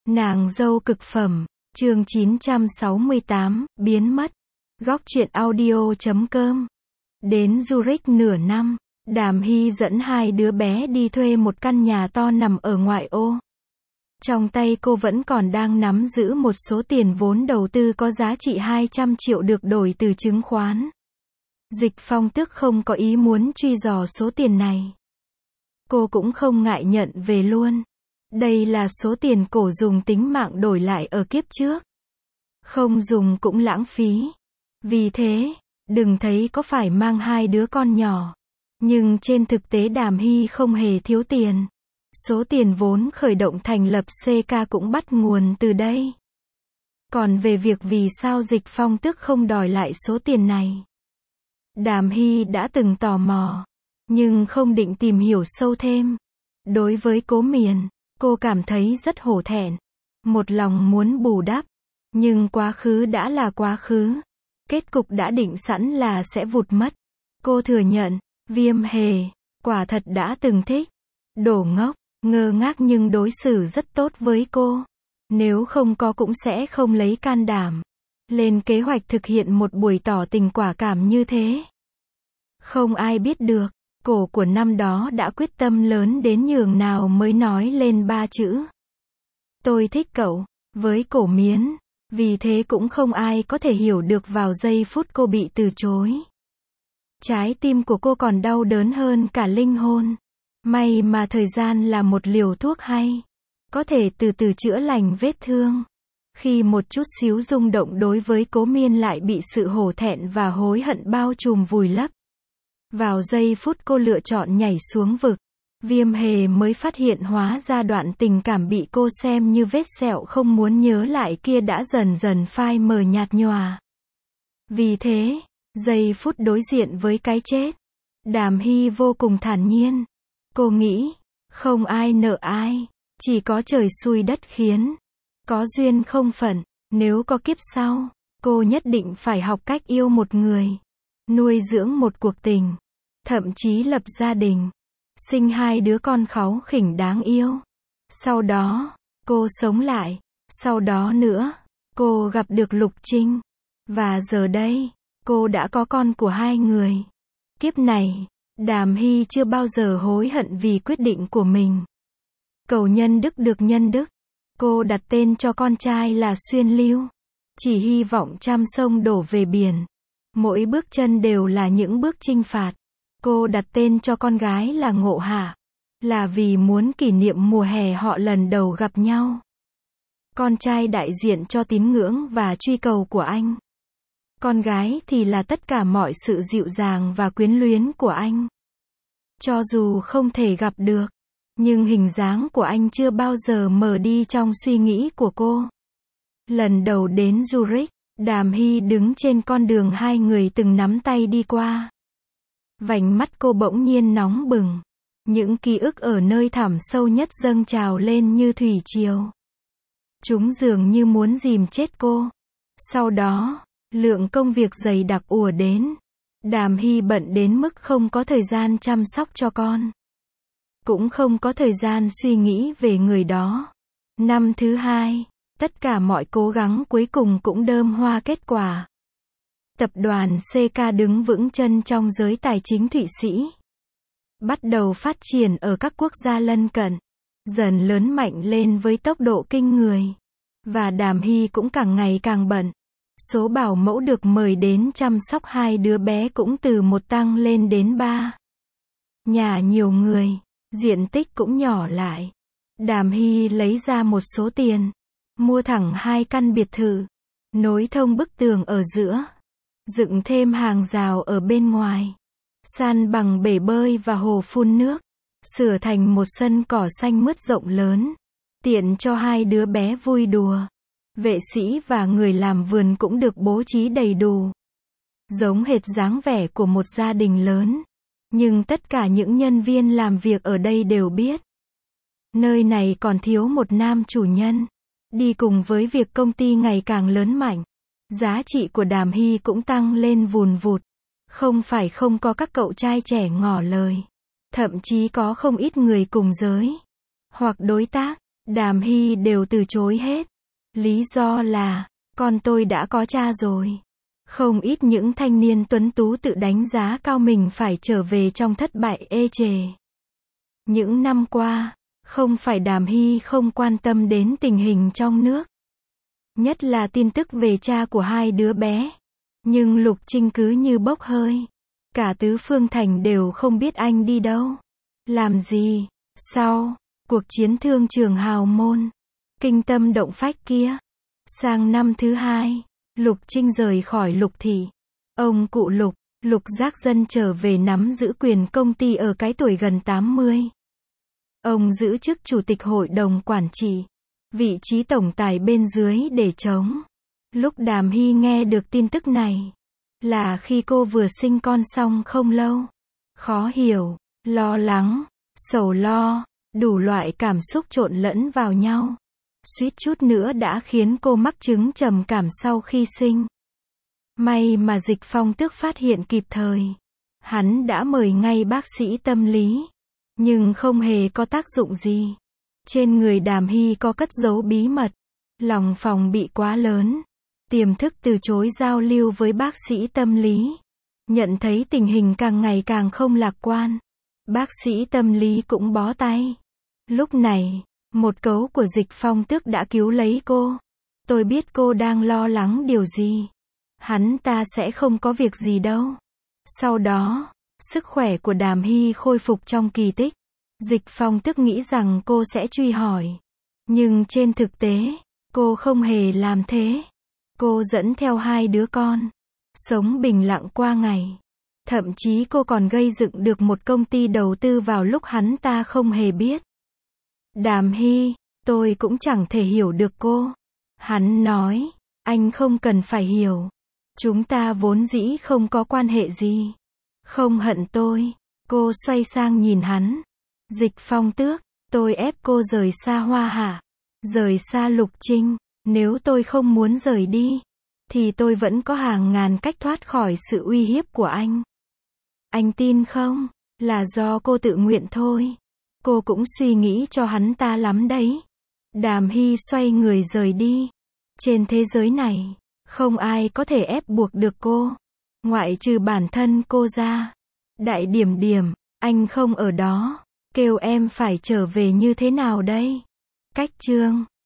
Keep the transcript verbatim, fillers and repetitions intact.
Nàng dâu cực phẩm, chương chín trăm sáu mươi tám, biến mất. Góc truyện audio chấm com. Đến Zurich nửa năm, Đàm Hy dẫn hai đứa bé đi thuê một căn nhà to nằm ở ngoại ô. Trong tay cô vẫn còn đang nắm giữ một số tiền vốn đầu tư có giá trị hai trăm triệu được đổi từ chứng khoán. Dịch Phong Tước không có ý muốn truy dò số tiền này. Cô cũng không ngại nhận về luôn. Đây là số tiền cổ dùng tính mạng đổi lại ở kiếp trước. Không dùng cũng lãng phí. Vì thế, đừng thấy có phải mang hai đứa con nhỏ. Nhưng trên thực tế Đàm Hy không hề thiếu tiền. Số tiền vốn khởi động thành lập xê ca cũng bắt nguồn từ đây. Còn về việc vì sao Dịch Phong Tước không đòi lại số tiền này, Đàm Hy đã từng tò mò, nhưng không định tìm hiểu sâu thêm. Đối với Cố Miền, cô cảm thấy rất hổ thẹn, một lòng muốn bù đắp, nhưng quá khứ đã là quá khứ. Kết cục đã định sẵn là sẽ vụt mất. Cô thừa nhận, Viêm Hề, quả thật đã từng thích. Đồ ngốc, ngơ ngác nhưng đối xử rất tốt với cô. Nếu không có cũng sẽ không lấy can đảm lên kế hoạch thực hiện một buổi tỏ tình quả cảm như thế. Không ai biết được, cổ của năm đó đã quyết tâm lớn đến nhường nào mới nói lên ba chữ. Tôi thích cậu, với Cổ Miến. Vì thế cũng không ai có thể hiểu được vào giây phút cô bị từ chối. Trái tim của cô còn đau đớn hơn cả linh hồn. May mà thời gian là một liều thuốc hay, có thể từ từ chữa lành vết thương. Khi một chút xíu rung động đối với Cố Miên lại bị sự hổ thẹn và hối hận bao trùm vùi lấp. Vào giây phút cô lựa chọn nhảy xuống vực, Viêm Hề mới phát hiện hóa ra đoạn tình cảm bị cô xem như vết sẹo không muốn nhớ lại kia đã dần dần phai mờ nhạt nhòa. Vì thế, giây phút đối diện với cái chết, Đàm Hy vô cùng thản nhiên. Cô nghĩ, không ai nợ ai, chỉ có trời xui đất khiến. Có duyên không phận, nếu có kiếp sau, cô nhất định phải học cách yêu một người, nuôi dưỡng một cuộc tình, thậm chí lập gia đình, sinh hai đứa con kháu khỉnh đáng yêu. Sau đó, cô sống lại. Sau đó nữa, cô gặp được Lục Trinh. Và giờ đây, cô đã có con của hai người. Kiếp này, Đàm Hy chưa bao giờ hối hận vì quyết định của mình. Cầu nhân đức được nhân đức. Cô đặt tên cho con trai là Xuyên Lưu. Chỉ hy vọng trăm sông đổ về biển. Mỗi bước chân đều là những bước chinh phạt. Cô đặt tên cho con gái là Ngộ Hạ, là vì muốn kỷ niệm mùa hè họ lần đầu gặp nhau. Con trai đại diện cho tín ngưỡng và truy cầu của anh. Con gái thì là tất cả mọi sự dịu dàng và quyến luyến của anh. Cho dù không thể gặp được, nhưng hình dáng của anh chưa bao giờ mờ đi trong suy nghĩ của cô. Lần đầu đến Zurich, Đàm Hy đứng trên con đường hai người từng nắm tay đi qua. Vành mắt cô bỗng nhiên nóng bừng. Những ký ức ở nơi thẳm sâu nhất dâng trào lên như thủy triều. Chúng dường như muốn dìm chết cô. Sau đó, lượng công việc dày đặc ùa đến. Đàm Hy bận đến mức không có thời gian chăm sóc cho con. Cũng không có thời gian suy nghĩ về người đó. Năm thứ hai, tất cả mọi cố gắng cuối cùng cũng đơm hoa kết quả. Tập đoàn xê ca đứng vững chân trong giới tài chính Thụy Sĩ. Bắt đầu phát triển ở các quốc gia lân cận. Dần lớn mạnh lên với tốc độ kinh người. Và Đàm Hy cũng càng ngày càng bận. Số bảo mẫu được mời đến chăm sóc hai đứa bé cũng từ một tăng lên đến ba. Nhà nhiều người, diện tích cũng nhỏ lại. Đàm Hy lấy ra một số tiền, mua thẳng hai căn biệt thự, nối thông bức tường ở giữa. Dựng thêm hàng rào ở bên ngoài. San bằng bể bơi và hồ phun nước. Sửa thành một sân cỏ xanh mướt rộng lớn. Tiện cho hai đứa bé vui đùa. Vệ sĩ và người làm vườn cũng được bố trí đầy đủ. Giống hệt dáng vẻ của một gia đình lớn. Nhưng tất cả những nhân viên làm việc ở đây đều biết. Nơi này còn thiếu một nam chủ nhân. Đi cùng với việc công ty ngày càng lớn mạnh. Giá trị của Đàm Hy cũng tăng lên vùn vụt. Không phải không có các cậu trai trẻ ngỏ lời. Thậm chí có không ít người cùng giới. Hoặc đối tác, Đàm Hy đều từ chối hết. Lý do là, con tôi đã có cha rồi. Không ít những thanh niên tuấn tú tự đánh giá cao mình phải trở về trong thất bại ê chề. Những năm qua, không phải Đàm Hy không quan tâm đến tình hình trong nước. Nhất là tin tức về cha của hai đứa bé. Nhưng Lục Trinh cứ như bốc hơi. Cả tứ phương thành đều không biết anh đi đâu. Làm gì. Sau cuộc chiến thương trường hào môn, kinh tâm động phách kia. Sang năm thứ hai, Lục Trinh rời khỏi Lục thị. Ông cụ Lục, Lục Giác Dân trở về nắm giữ quyền công ty ở cái tuổi gần tám mươi. Ông giữ chức chủ tịch hội đồng quản trị, vị trí tổng tài bên dưới để trống. Lúc Đàm Hy nghe được tin tức này, là khi cô vừa sinh con xong không lâu. Khó hiểu, lo lắng, sầu lo, đủ loại cảm xúc trộn lẫn vào nhau. Suýt chút nữa đã khiến cô mắc chứng trầm cảm sau khi sinh. May mà Dịch Phong Tước phát hiện kịp thời. Hắn đã mời ngay bác sĩ tâm lý. Nhưng không hề có tác dụng gì. Trên người Đàm Hy có cất giấu bí mật. Lòng phòng bị quá lớn. Tiềm thức từ chối giao lưu với bác sĩ tâm lý. Nhận thấy tình hình càng ngày càng không lạc quan. Bác sĩ tâm lý cũng bó tay. Lúc này, một cấu của Dịch Phong Tước đã cứu lấy cô. Tôi biết cô đang lo lắng điều gì. Hắn ta sẽ không có việc gì đâu. Sau đó, sức khỏe của Đàm Hy khôi phục trong kỳ tích. Dịch Phong Tước nghĩ rằng cô sẽ truy hỏi. Nhưng trên thực tế, cô không hề làm thế. Cô dẫn theo hai đứa con. Sống bình lặng qua ngày. Thậm chí cô còn gây dựng được một công ty đầu tư vào lúc hắn ta không hề biết. Đàm Hy, tôi cũng chẳng thể hiểu được cô. Hắn nói, anh không cần phải hiểu. Chúng ta vốn dĩ không có quan hệ gì. Không hận tôi. Cô xoay sang nhìn hắn. Dịch Phong Tước, tôi ép cô rời xa Hoa Hạ. Rời xa Lục Trinh. Nếu tôi không muốn rời đi, thì tôi vẫn có hàng ngàn cách thoát khỏi sự uy hiếp của anh. Anh tin không? Là do cô tự nguyện thôi. Cô cũng suy nghĩ cho hắn ta lắm đấy. Đàm Hy xoay người rời đi. Trên thế giới này, không ai có thể ép buộc được cô. Ngoại trừ bản thân cô ra. Đại Điểm Điểm, anh không ở đó. Kêu em phải trở về như thế nào đây? Cách chương